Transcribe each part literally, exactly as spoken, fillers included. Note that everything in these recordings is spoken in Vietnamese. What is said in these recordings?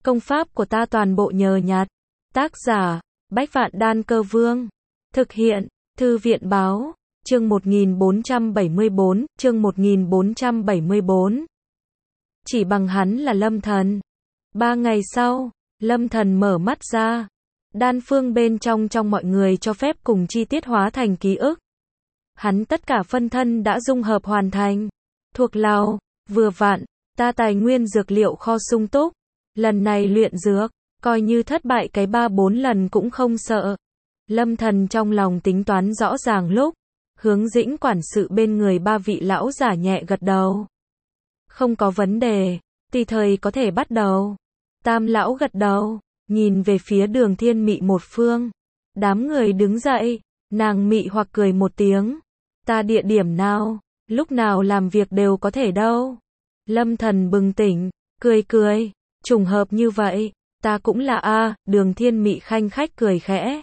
Công pháp của ta toàn bộ nhờ nhặt. Tác giả, Bách Vạn Đan Cơ Vương. Thực hiện, Thư viện Báo. Chương một nghìn bốn trăm bảy mươi bốn, chương một nghìn bốn trăm bảy mươi bốn. Chỉ bằng hắn là Lâm Thần. Ba ngày sau, Lâm Thần mở mắt ra. Đan phương bên trong trong mọi người cho phép cùng chi tiết hóa thành ký ức. Hắn tất cả phân thân đã dung hợp hoàn thành. Thuộc lào, vừa vặn, ta tài nguyên dược liệu kho sung túc. Lần này luyện dược, coi như thất bại cái ba bốn lần cũng không sợ. Lâm Thần trong lòng tính toán rõ ràng lúc, hướng Dĩnh quản sự bên người ba vị lão giả nhẹ gật đầu. Không có vấn đề, tùy thời có thể bắt đầu. Tam lão gật đầu, nhìn về phía Đường Thiên Mị một phương. Đám người đứng dậy, nàng mị hoặc cười một tiếng. Ta địa điểm nào, lúc nào làm việc đều có thể đâu. Lâm Thần bừng tỉnh, cười cười, trùng hợp như vậy, ta cũng là a. Đường Thiên Mị khanh khách cười khẽ.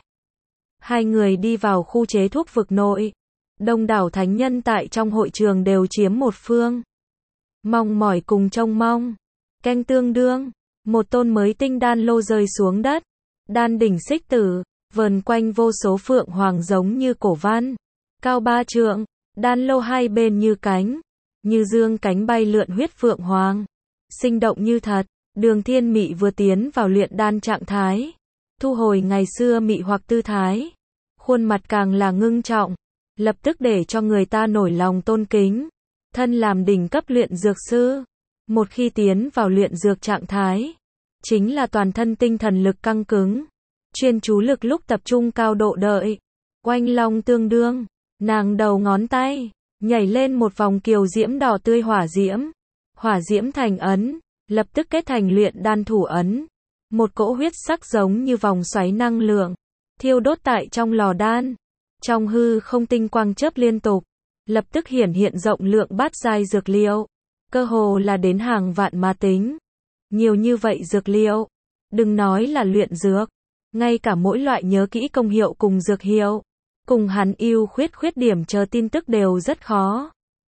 Hai người đi vào khu chế thuốc vực nội. Đông đảo thánh nhân tại trong hội trường đều chiếm một phương. Mong mỏi cùng trông mong. Canh tương đương, một tôn mới tinh đan lô rơi xuống đất. Đan đỉnh xích tử, vờn quanh vô số phượng hoàng giống như cổ văn. Cao ba trượng, đan lô hai bên như cánh. Như dương cánh bay lượn huyết phượng hoàng. Sinh động như thật. Đường Thiên Mị vừa tiến vào luyện đan trạng thái. Thu hồi ngày xưa mị hoặc tư thái. Khuôn mặt càng là ngưng trọng. Lập tức để cho người ta nổi lòng tôn kính. Thân làm đỉnh cấp luyện dược sư. Một khi tiến vào luyện dược trạng thái. Chính là toàn thân tinh thần lực căng cứng. Chuyên chú lực lúc tập trung cao độ đợi. Oanh long tương đương. Nàng đầu ngón tay. Nhảy lên một vòng kiều diễm đỏ tươi hỏa diễm. Hỏa diễm thành ấn. Lập tức kết thành luyện đan thủ ấn. Một cỗ huyết sắc giống như vòng xoáy năng lượng. Thiêu đốt tại trong lò đan. Trong hư không tinh quang chớp liên tục. Lập tức hiển hiện rộng lượng bát giai dược liệu. Cơ hồ là đến hàng vạn mà tính. Nhiều như vậy dược liệu. Đừng nói là luyện dược. Ngay cả mỗi loại nhớ kỹ công hiệu cùng dược hiệu. Cùng hắn ưu khuyết khuyết điểm chờ tin tức đều rất khó.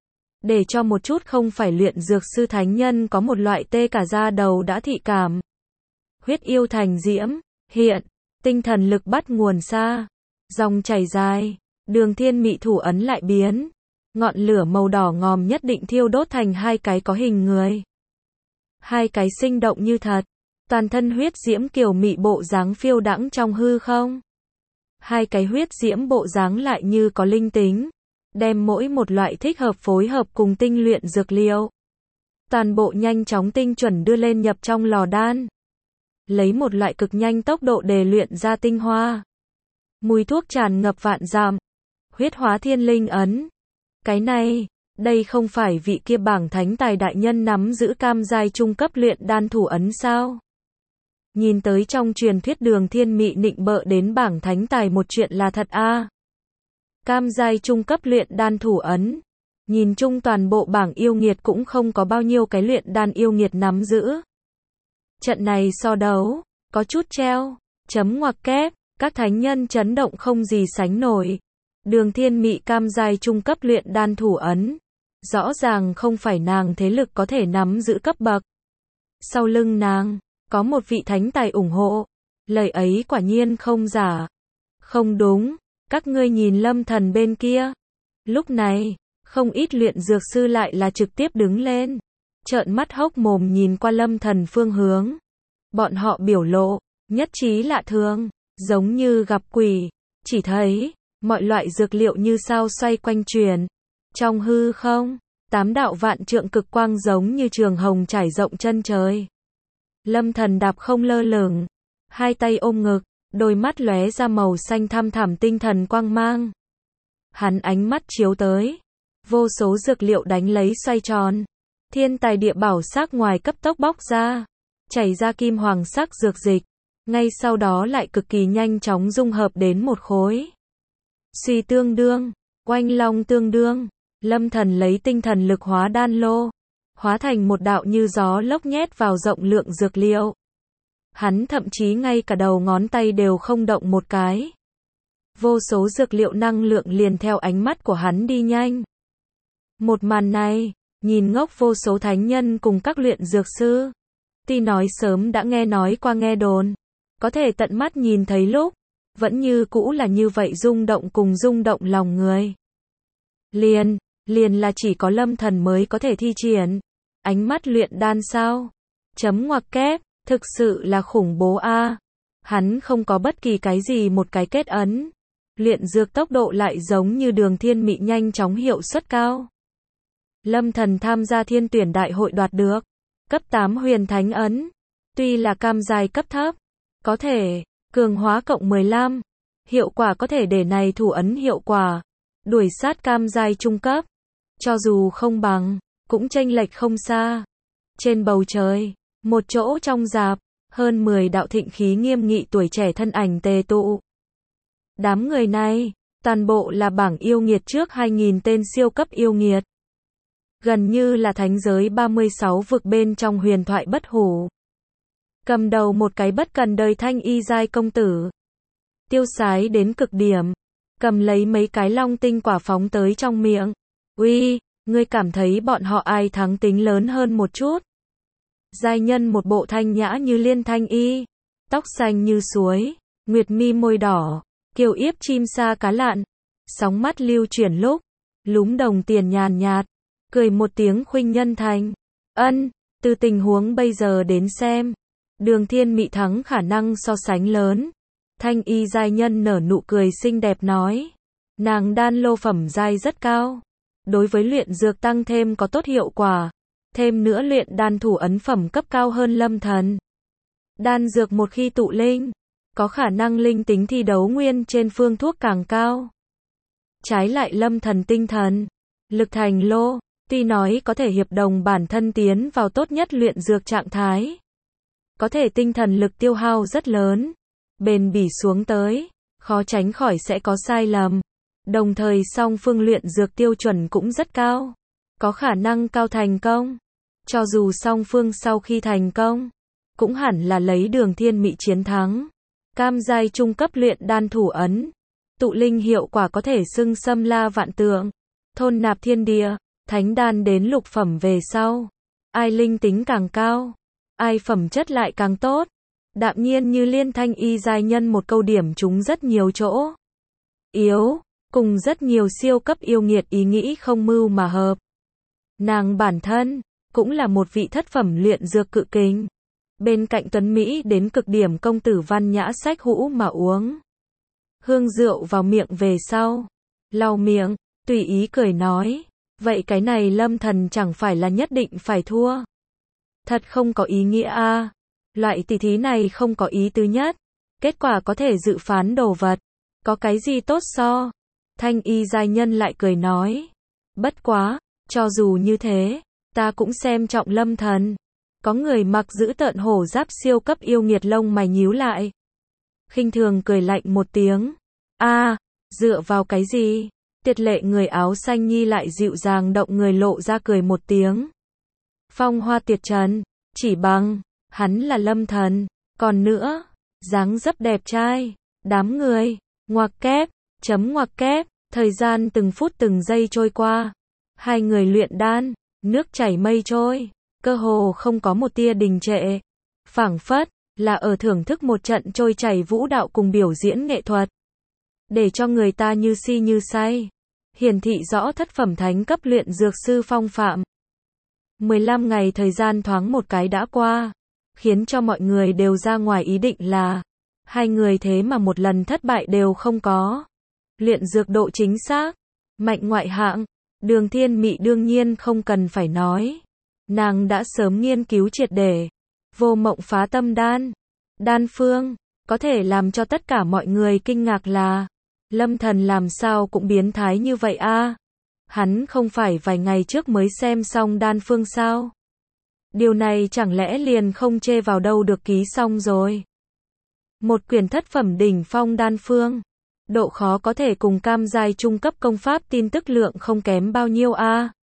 Để cho một chút không phải luyện dược sư thánh nhân có một loại tê cả da đầu đã thị cảm. Huyết yêu thành diễm, hiện, tinh thần lực bắt nguồn xa. Dòng chảy dài, Đường Thiên Mị thủ ấn lại biến. Ngọn lửa màu đỏ ngòm nhất định thiêu đốt thành hai cái có hình người. Hai cái sinh động như thật. Toàn thân huyết diễm kiều mị bộ dáng phiêu đãng trong hư không. Hai cái huyết diễm bộ dáng lại như có linh tính. Đem mỗi một loại thích hợp phối hợp cùng tinh luyện dược liệu. Toàn bộ nhanh chóng tinh chuẩn đưa lên nhập trong lò đan. Lấy một loại cực nhanh tốc độ để luyện ra tinh hoa. Mùi thuốc tràn ngập vạn dặm. Huyết hóa thiên linh ấn. Cái này, đây không phải vị kia bảng thánh tài đại nhân nắm giữ cam giai trung cấp luyện đan thủ ấn sao? Nhìn tới trong truyền thuyết Đường Thiên Mị nịnh bợ đến bảng thánh tài một chuyện là thật a. À. Cam giai trung cấp luyện đan thủ ấn. Nhìn chung toàn bộ bảng yêu nghiệt cũng không có bao nhiêu cái luyện đan yêu nghiệt nắm giữ. Trận này so đấu, có chút treo, chấm ngoặc kép, các thánh nhân chấn động không gì sánh nổi. Đường Thiên Mị cam giai trung cấp luyện đan thủ ấn. Rõ ràng không phải nàng thế lực có thể nắm giữ cấp bậc. Sau lưng nàng, có một vị thánh tài ủng hộ. Lời ấy quả nhiên không giả. Không đúng, các ngươi nhìn Lâm Thần bên kia. Lúc này, không ít luyện dược sư lại là trực tiếp đứng lên. Trợn mắt hốc mồm nhìn qua Lâm Thần phương hướng. Bọn họ biểu lộ, nhất trí lạ thường, giống như gặp quỷ. Chỉ thấy, mọi loại dược liệu như sao xoay quanh truyền. Trong hư không, tám đạo vạn trượng cực quang giống như trường hồng trải rộng chân trời. Lâm Thần đạp không lơ lửng, hai tay ôm ngực, đôi mắt lóe ra màu xanh thăm thẳm tinh thần quang mang. Hắn ánh mắt chiếu tới, vô số dược liệu đánh lấy xoay tròn. Thiên tài địa bảo sắc ngoài cấp tốc bóc ra, chảy ra kim hoàng sắc dược dịch, ngay sau đó lại cực kỳ nhanh chóng dung hợp đến một khối. Suy tương đương, oanh long tương đương, Lâm Thần lấy tinh thần lực hóa đan lô, hóa thành một đạo như gió lốc nhét vào rộng lượng dược liệu. Hắn thậm chí ngay cả đầu ngón tay đều không động một cái. Vô số dược liệu năng lượng liền theo ánh mắt của hắn đi nhanh. Một màn này, nhìn ngốc vô số thánh nhân cùng các luyện dược sư. Tuy nói sớm đã nghe nói qua nghe đồn, có thể tận mắt nhìn thấy lúc, vẫn như cũ là như vậy rung động cùng rung động lòng người. Liền, liền là chỉ có Lâm Thần mới có thể thi triển. Ánh mắt luyện đan sao? Chấm ngoặc kép, thực sự là khủng bố a. Hắn không có bất kỳ cái gì một cái kết ấn. Luyện dược tốc độ lại giống như Đường Thiên Mị nhanh chóng hiệu suất cao. Lâm Thần tham gia thiên tuyển đại hội đoạt được cấp tám huyền thánh ấn. Tuy là cam giai cấp thấp, có thể cường hóa cộng mười lăm, hiệu quả có thể để này thủ ấn hiệu quả đuổi sát cam giai trung cấp. Cho dù không bằng, cũng chênh lệch không xa. Trên bầu trời, một chỗ trong rạp, hơn mười đạo thịnh khí nghiêm nghị tuổi trẻ thân ảnh tề tụ. Đám người này, toàn bộ là bảng yêu nghiệt trước hai nghìn tên siêu cấp yêu nghiệt. Gần như là thánh giới ba mươi sáu vực bên trong huyền thoại bất hủ. Cầm đầu một cái bất cần đời thanh y giai công tử. Tiêu sái đến cực điểm. Cầm lấy mấy cái long tinh quả phóng tới trong miệng. Uy, ngươi cảm thấy bọn họ ai thắng tính lớn hơn một chút? Giai nhân một bộ thanh nhã như liên thanh y. Tóc xanh như suối. Nguyệt mi môi đỏ. Kiều yếp chim sa cá lạn. Sóng mắt lưu chuyển lúc. Lúm đồng tiền nhàn nhạt. Cười một tiếng khuynh nhân thành. Ân, từ tình huống bây giờ đến xem. Đường Thiên Mị thắng khả năng so sánh lớn. Thanh y giai nhân nở nụ cười xinh đẹp nói. Nàng đan lô phẩm giai rất cao. Đối với luyện dược tăng thêm có tốt hiệu quả. Thêm nữa luyện đan thủ ấn phẩm cấp cao hơn Lâm Thần. Đan dược một khi tụ linh, có khả năng linh tính thi đấu nguyên trên phương thuốc càng cao. Trái lại Lâm Thần tinh thần, lực thành lô, tuy nói có thể hiệp đồng bản thân tiến vào tốt nhất luyện dược trạng thái. Có thể tinh thần lực tiêu hao rất lớn. Bền bỉ xuống tới, khó tránh khỏi sẽ có sai lầm. Đồng thời song phương luyện dược tiêu chuẩn cũng rất cao. Có khả năng cao thành công. Cho dù song phương sau khi thành công, cũng hẳn là lấy Đường Thiên Mị chiến thắng. Cam giai trung cấp luyện đan thủ ấn. Tụ linh hiệu quả có thể xưng xâm la vạn tượng. Thôn nạp thiên địa, thánh đan đến lục phẩm về sau. Ai linh tính càng cao, ai phẩm chất lại càng tốt. Đạm nhiên như liên thanh y giai nhân một câu điểm chúng rất nhiều chỗ yếu, cùng rất nhiều siêu cấp yêu nghiệt ý nghĩ không mưu mà hợp. Nàng bản thân, cũng là một vị thất phẩm luyện dược cự kình. Bên cạnh tuấn Mỹ đến cực điểm công tử văn nhã sách hũ mà uống. Hương rượu vào miệng về sau. Lau miệng, tùy ý cười nói. Vậy cái này Lâm Thần chẳng phải là nhất định phải thua. Thật không có ý nghĩa a. À. Loại tỷ thí này không có ý tứ nhất. Kết quả có thể dự phán đồ vật. Có cái gì tốt so? Thanh y giai nhân lại cười nói. Bất quá, cho dù như thế, ta cũng xem trọng Lâm Thần. Có người mặc giữ tợn hổ giáp siêu cấp yêu nghiệt lông mày nhíu lại. Khinh thường cười lạnh một tiếng. A, à, dựa vào cái gì? Tiệt lệ người áo xanh nhi lại dịu dàng động người lộ ra cười một tiếng. Phong hoa tuyệt trần, chỉ bằng, hắn là Lâm Thần. Còn nữa, dáng dấp đẹp trai. Đám người, ngoặc kép, chấm ngoặc kép, thời gian từng phút từng giây trôi qua. Hai người luyện đan, nước chảy mây trôi, cơ hồ không có một tia đình trệ. Phảng phất, là ở thưởng thức một trận trôi chảy vũ đạo cùng biểu diễn nghệ thuật. Để cho người ta như si như say. Hiển thị rõ thất phẩm thánh cấp luyện dược sư phong phạm. mười lăm ngày thời gian thoáng một cái đã qua. Khiến cho mọi người đều ra ngoài ý định là. Hai người thế mà một lần thất bại đều không có. Luyện dược độ chính xác. Mạnh ngoại hạng. Đường Thiên Mị đương nhiên không cần phải nói. Nàng đã sớm nghiên cứu triệt để. Vô mộng phá tâm đan. Đan phương. Có thể làm cho tất cả mọi người kinh ngạc là. Lâm Thần làm sao cũng biến thái như vậy a? À? Hắn không phải vài ngày trước mới xem xong đan phương sao? Điều này chẳng lẽ liền không chê vào đâu được ký xong rồi? Một quyển thất phẩm đỉnh phong đan phương. Độ khó có thể cùng cam giai trung cấp công pháp tin tức lượng không kém bao nhiêu a? À?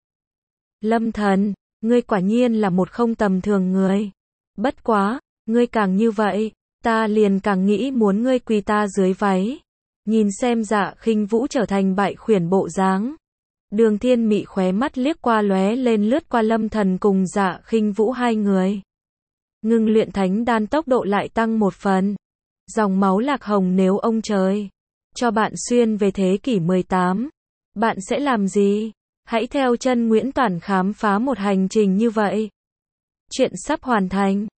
Lâm Thần, ngươi quả nhiên là một không tầm thường người. Bất quá, ngươi càng như vậy, ta liền càng nghĩ muốn ngươi quỳ ta dưới váy. Nhìn xem Dạ Khinh Vũ trở thành bại khuyển bộ dáng. Đường Thiên Mị khóe mắt liếc qua lóe lên lướt qua Lâm Thần cùng Dạ Khinh Vũ hai người. Ngưng luyện thánh đan tốc độ lại tăng một phần. Dòng máu lạc hồng nếu ông trời cho bạn xuyên về thế kỷ mười tám, bạn sẽ làm gì? Hãy theo chân Nguyễn Toản khám phá một hành trình như vậy. Chuyện sắp hoàn thành.